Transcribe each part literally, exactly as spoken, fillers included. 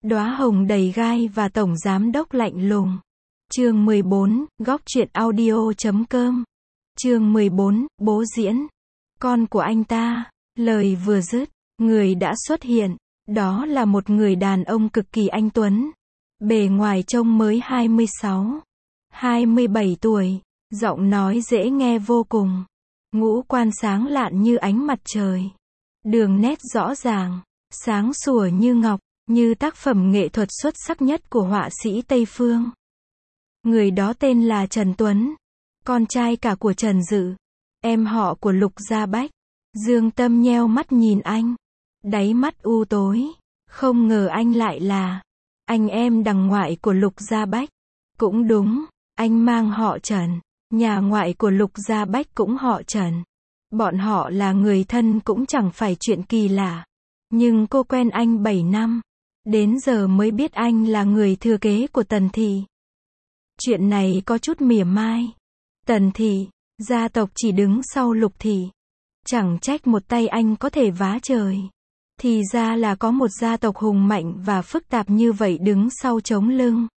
Đóa hồng đầy gai và tổng giám đốc lạnh lùng. Chương mười bốn, góc truyện audio chấm com. Chương mười bốn, bố diễn. Con của anh ta. Lời vừa dứt, người đã xuất hiện. Đó là một người đàn ông cực kỳ anh tuấn. Bề ngoài trông mới hai mươi sáu, hai mươi bảy tuổi. Giọng nói dễ nghe vô cùng. Ngũ quan sáng lạn như ánh mặt trời. Đường nét rõ ràng, sáng sủa như ngọc, như tác phẩm nghệ thuật xuất sắc nhất của họa sĩ Tây Phương. Người đó tên là Trần Tuấn, con trai cả của Trần Dự, em họ của Lục Gia Bách. Dương Tâm nheo mắt nhìn anh, đáy mắt u tối, không ngờ anh lại là anh em đằng ngoại của Lục Gia Bách. Cũng đúng, anh mang họ Trần, nhà ngoại của Lục Gia Bách cũng họ Trần. Bọn họ là người thân cũng chẳng phải chuyện kỳ lạ. Nhưng cô quen anh bảy năm, đến giờ mới biết anh là người thừa kế của Tần Thị. Chuyện này có chút mỉa mai. Tần Thị, gia tộc chỉ đứng sau Lục Thị. Chẳng trách một tay anh có thể vá trời. Thì ra là có một gia tộc hùng mạnh và phức tạp như vậy đứng sau chống lưng.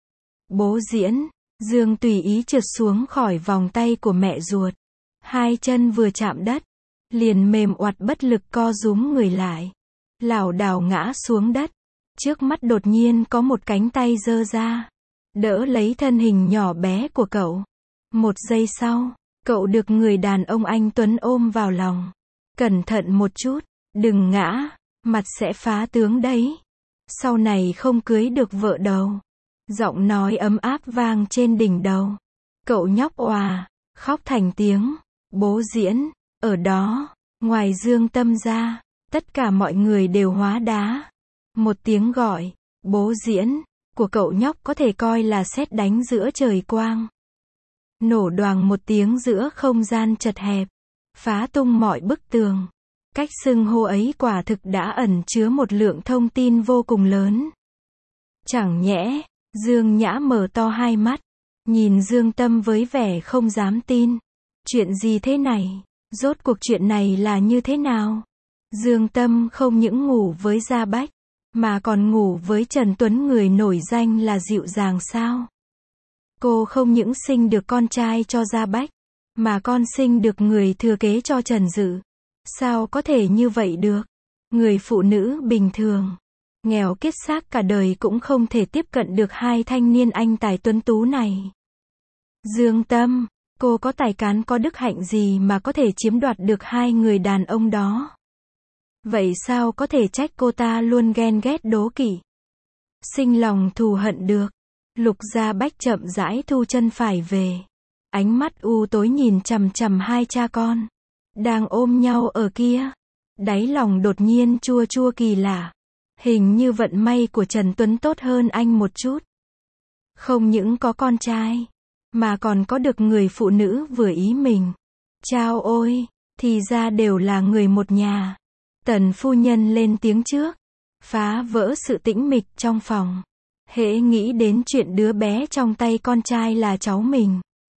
Bố diễn, Dương tùy ý trượt xuống khỏi vòng tay của mẹ ruột. Hai chân vừa chạm đất, liền mềm oặt bất lực co rúm người lại. Lảo đảo ngã xuống đất. Trước mắt đột nhiên có một cánh tay giơ ra, đỡ lấy thân hình nhỏ bé của cậu. Một giây sau, cậu được người đàn ông anh tuấn ôm vào lòng. Cẩn thận một chút, đừng ngã, mặt sẽ phá tướng đấy. Sau này không cưới được vợ đâu. Giọng nói ấm áp vang trên đỉnh đầu. Cậu nhóc òa, khóc thành tiếng. Bố diễn, ở đó, ngoài Dương Tâm ra, tất cả mọi người đều hóa đá. Một tiếng gọi, bố diễn, của cậu nhóc có thể coi là sét đánh giữa trời quang. Nổ đoàng một tiếng giữa không gian chật hẹp, phá tung mọi bức tường. Cách xưng hô ấy quả thực đã ẩn chứa một lượng thông tin vô cùng lớn. Chẳng nhẽ, Dương Nhã mở to hai mắt, nhìn Dương Tâm với vẻ không dám tin. Chuyện gì thế này? Rốt cuộc chuyện này là như thế nào? Dương Tâm không những ngủ với Gia Bách, mà còn ngủ với Trần Tuấn, người nổi danh là dịu dàng sao? Cô không những sinh được con trai cho Gia Bách, mà con sinh được người thừa kế cho Trần Dự. Sao có thể như vậy được? Người phụ nữ bình thường, nghèo kiết xác cả đời cũng không thể tiếp cận được hai thanh niên anh tài tuấn tú này. Dương Tâm, cô có tài cán có đức hạnh gì mà có thể chiếm đoạt được hai người đàn ông đó? Vậy sao có thể trách cô ta luôn ghen ghét đố kỵ, sinh lòng thù hận được? Lục Gia Bách chậm rãi thu chân phải về. Ánh mắt u tối nhìn chằm chằm hai cha con đang ôm nhau ở kia. Đáy lòng đột nhiên chua chua kỳ lạ. Hình như vận may của Trần Tuấn tốt hơn anh một chút. Không những có con trai, mà còn có được người phụ nữ vừa ý mình. Chao ôi, thì ra đều là người một nhà. Tần phu nhân lên tiếng trước, phá vỡ sự tĩnh mịch trong phòng. Hễ nghĩ đến chuyện đứa bé trong tay con trai là cháu mình,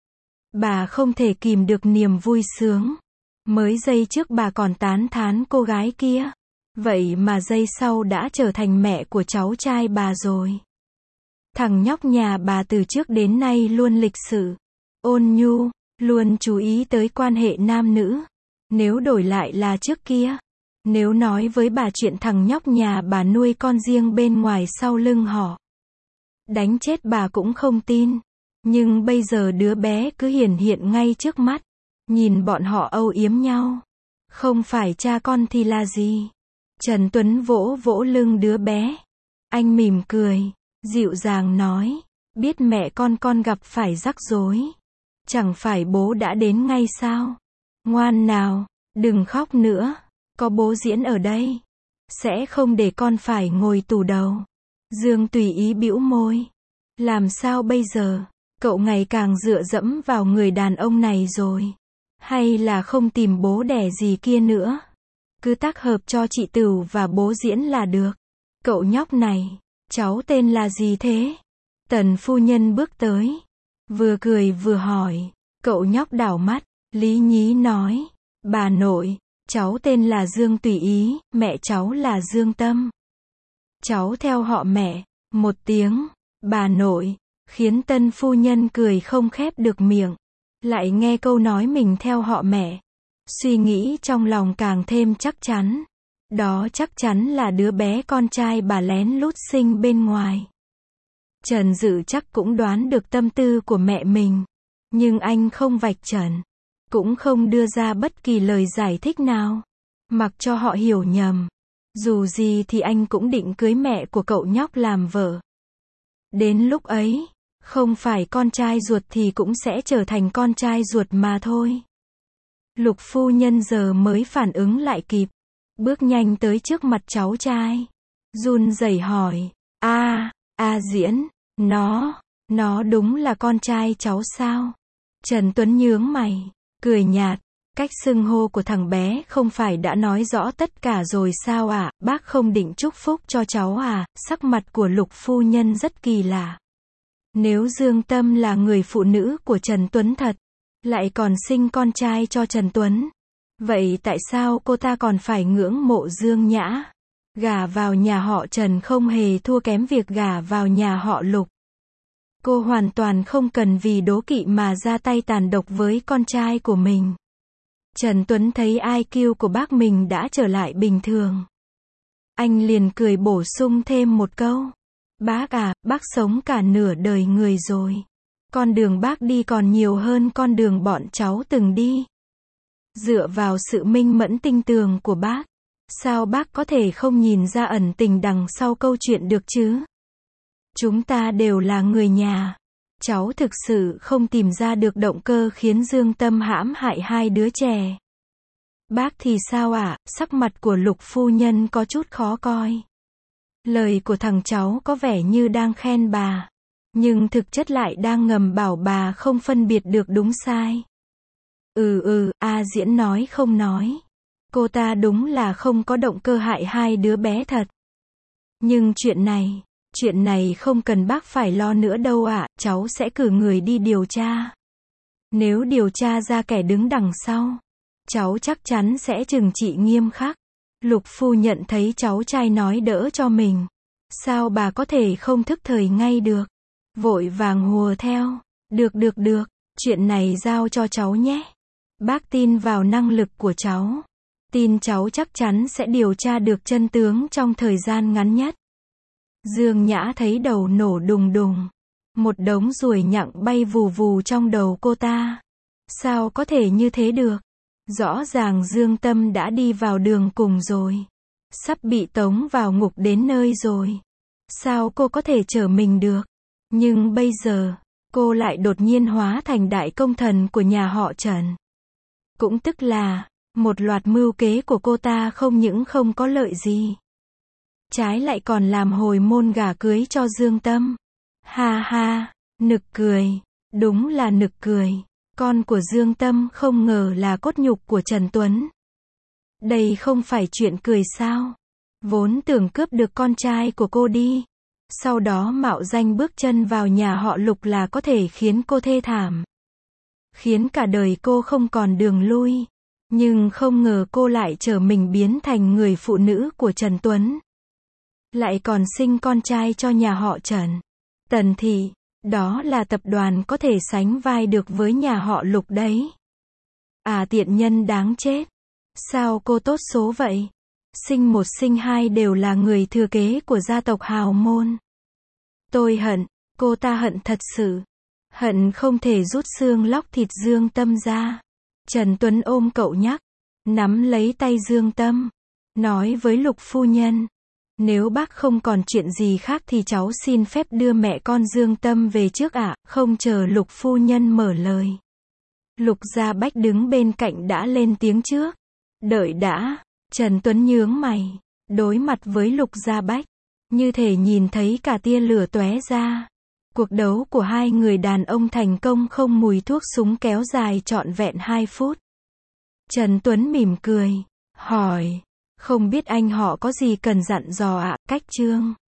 bà không thể kìm được niềm vui sướng. Mới giây trước bà còn tán thán cô gái kia, vậy mà giây sau đã trở thành mẹ của cháu trai bà rồi. Thằng nhóc nhà bà từ trước đến nay luôn lịch sự, ôn nhu, luôn chú ý tới quan hệ nam nữ. Nếu đổi lại là trước kia, nếu nói với bà chuyện thằng nhóc nhà bà nuôi con riêng bên ngoài sau lưng họ, đánh chết bà cũng không tin. Nhưng bây giờ đứa bé cứ hiển hiện ngay trước mắt, nhìn bọn họ âu yếm nhau. Không phải cha con thì là gì? Trần Tuấn vỗ vỗ lưng đứa bé. Anh mỉm cười, dịu dàng nói, biết mẹ con con gặp phải rắc rối. Chẳng phải bố đã đến ngay sao? Ngoan nào, đừng khóc nữa. Có bố diễn ở đây, sẽ không để con phải ngồi tù đầu. Dương tùy ý bĩu môi. Làm sao bây giờ? Cậu ngày càng dựa dẫm vào người đàn ông này rồi. Hay là không tìm bố đẻ gì kia nữa? Cứ tác hợp cho chị Tửu và bố diễn là được. Cậu nhóc này, cháu tên là gì thế? Tần phu nhân bước tới, vừa cười vừa hỏi. Cậu nhóc đảo mắt, lý nhí nói, bà nội, cháu tên là Dương Tùy Ý, mẹ cháu là Dương Tâm. cháu theo họ mẹ. Một tiếng, bà nội, khiến tân phu nhân cười không khép được miệng. Lại nghe câu nói mình theo họ mẹ. Suy nghĩ trong lòng càng thêm chắc chắn. Đó chắc chắn là đứa bé con trai bà lén lút sinh bên ngoài. Trần Dự chắc cũng đoán được tâm tư của mẹ mình. Nhưng anh không vạch trần. Cũng không đưa ra bất kỳ lời giải thích nào. Mặc cho họ hiểu nhầm. Dù gì thì anh cũng định cưới mẹ của cậu nhóc làm vợ. Đến lúc ấy, không phải con trai ruột thì cũng sẽ trở thành con trai ruột mà thôi. Lục phu nhân giờ mới phản ứng lại kịp. Bước nhanh tới trước mặt cháu trai. Run rẩy hỏi. A, A Diễn, nó, nó đúng là con trai cháu sao? Trần Tuấn nhướng mày, cười nhạt. Cách xưng hô của thằng bé không phải đã nói rõ tất cả rồi sao ạ? À? Bác không định chúc phúc cho cháu à? Sắc mặt của Lục phu nhân rất kỳ lạ. Nếu Dương Tâm là người phụ nữ của Trần Tuấn thật, lại còn sinh con trai cho Trần Tuấn, vậy tại sao cô ta còn phải ngưỡng mộ Dương Nhã? Gả vào nhà họ Trần không hề thua kém việc gả vào nhà họ Lục. Cô hoàn toàn không cần vì đố kỵ mà ra tay tàn độc với con trai của mình. Trần Tuấn thấy i kiu của bác mình đã trở lại bình thường. Anh liền cười bổ sung thêm một câu. Bác à, bác sống cả nửa đời người rồi. Con đường bác đi còn nhiều hơn con đường bọn cháu từng đi. Dựa vào sự minh mẫn tinh tường của bác, sao bác có thể không nhìn ra ẩn tình đằng sau câu chuyện được chứ? Chúng ta đều là người nhà. Cháu thực sự không tìm ra được động cơ khiến Dương Tâm hãm hại hai đứa trẻ. Bác thì sao ạ? À? Sắc mặt của Lục phu nhân có chút khó coi. Lời của thằng cháu có vẻ như đang khen bà, nhưng thực chất lại đang ngầm bảo bà không phân biệt được đúng sai. Ừ ừ, A Diễn nói không nói. Cô ta đúng là không có động cơ hại hai đứa bé thật. Nhưng chuyện này, chuyện này không cần bác phải lo nữa đâu ạ, à, cháu sẽ cử người đi điều tra. Nếu điều tra ra kẻ đứng đằng sau, cháu chắc chắn sẽ trừng trị nghiêm khắc. Lục phu nhận thấy cháu trai nói đỡ cho mình. Sao bà có thể không thức thời ngay được? Vội vàng hùa theo. Được được được, chuyện này giao cho cháu nhé. Bác tin vào năng lực của cháu. Tin cháu chắc chắn sẽ điều tra được chân tướng trong thời gian ngắn nhất. Dương Nhã thấy đầu nổ đùng đùng. Một đống ruồi nhặng bay vù vù trong đầu cô ta. Sao có thể như thế được? Rõ ràng Dương Tâm đã đi vào đường cùng rồi. Sắp bị tống vào ngục đến nơi rồi. Sao cô có thể chở mình được? Nhưng bây giờ, cô lại đột nhiên hóa thành đại công thần của nhà họ Trần. Cũng tức là, một loạt mưu kế của cô ta không những không có lợi gì, trái lại còn làm hồi môn gả cưới cho Dương Tâm. Ha ha, nực cười. Đúng là nực cười. Con của Dương Tâm không ngờ là cốt nhục của Trần Tuấn. Đây không phải chuyện cười sao? Vốn tưởng cướp được con trai của cô đi, sau đó mạo danh bước chân vào nhà họ Lục là có thể khiến cô thê thảm, khiến cả đời cô không còn đường lui. Nhưng không ngờ cô lại trở mình biến thành người phụ nữ của Trần Tuấn. Lại còn sinh con trai cho nhà họ Trần. Tần Thị, đó là tập đoàn có thể sánh vai được với nhà họ Lục đấy. À tiện nhân đáng chết. Sao cô tốt số vậy? Sinh một sinh hai đều là người thừa kế của gia tộc hào môn. Tôi hận, cô ta hận thật sự. Hận không thể rút xương lóc thịt Dương Tâm ra. Trần Tuấn ôm cậu nhắc, nắm lấy tay Dương Tâm, nói với Lục phu nhân. Nếu bác không còn chuyện gì khác thì cháu xin phép đưa mẹ con Dương Tâm về trước ạ. À. Không chờ Lục phu nhân mở lời, Lục Gia Bách đứng bên cạnh đã lên tiếng trước. Đợi đã. Trần Tuấn nhướng mày, đối mặt với Lục Gia Bách, như thể nhìn thấy cả tia lửa tóe ra. Cuộc đấu của hai người đàn ông thành công không mùi thuốc súng kéo dài trọn vẹn hai phút. Trần Tuấn mỉm cười, hỏi, không biết anh họ có gì cần dặn dò ạ? À? Cách chương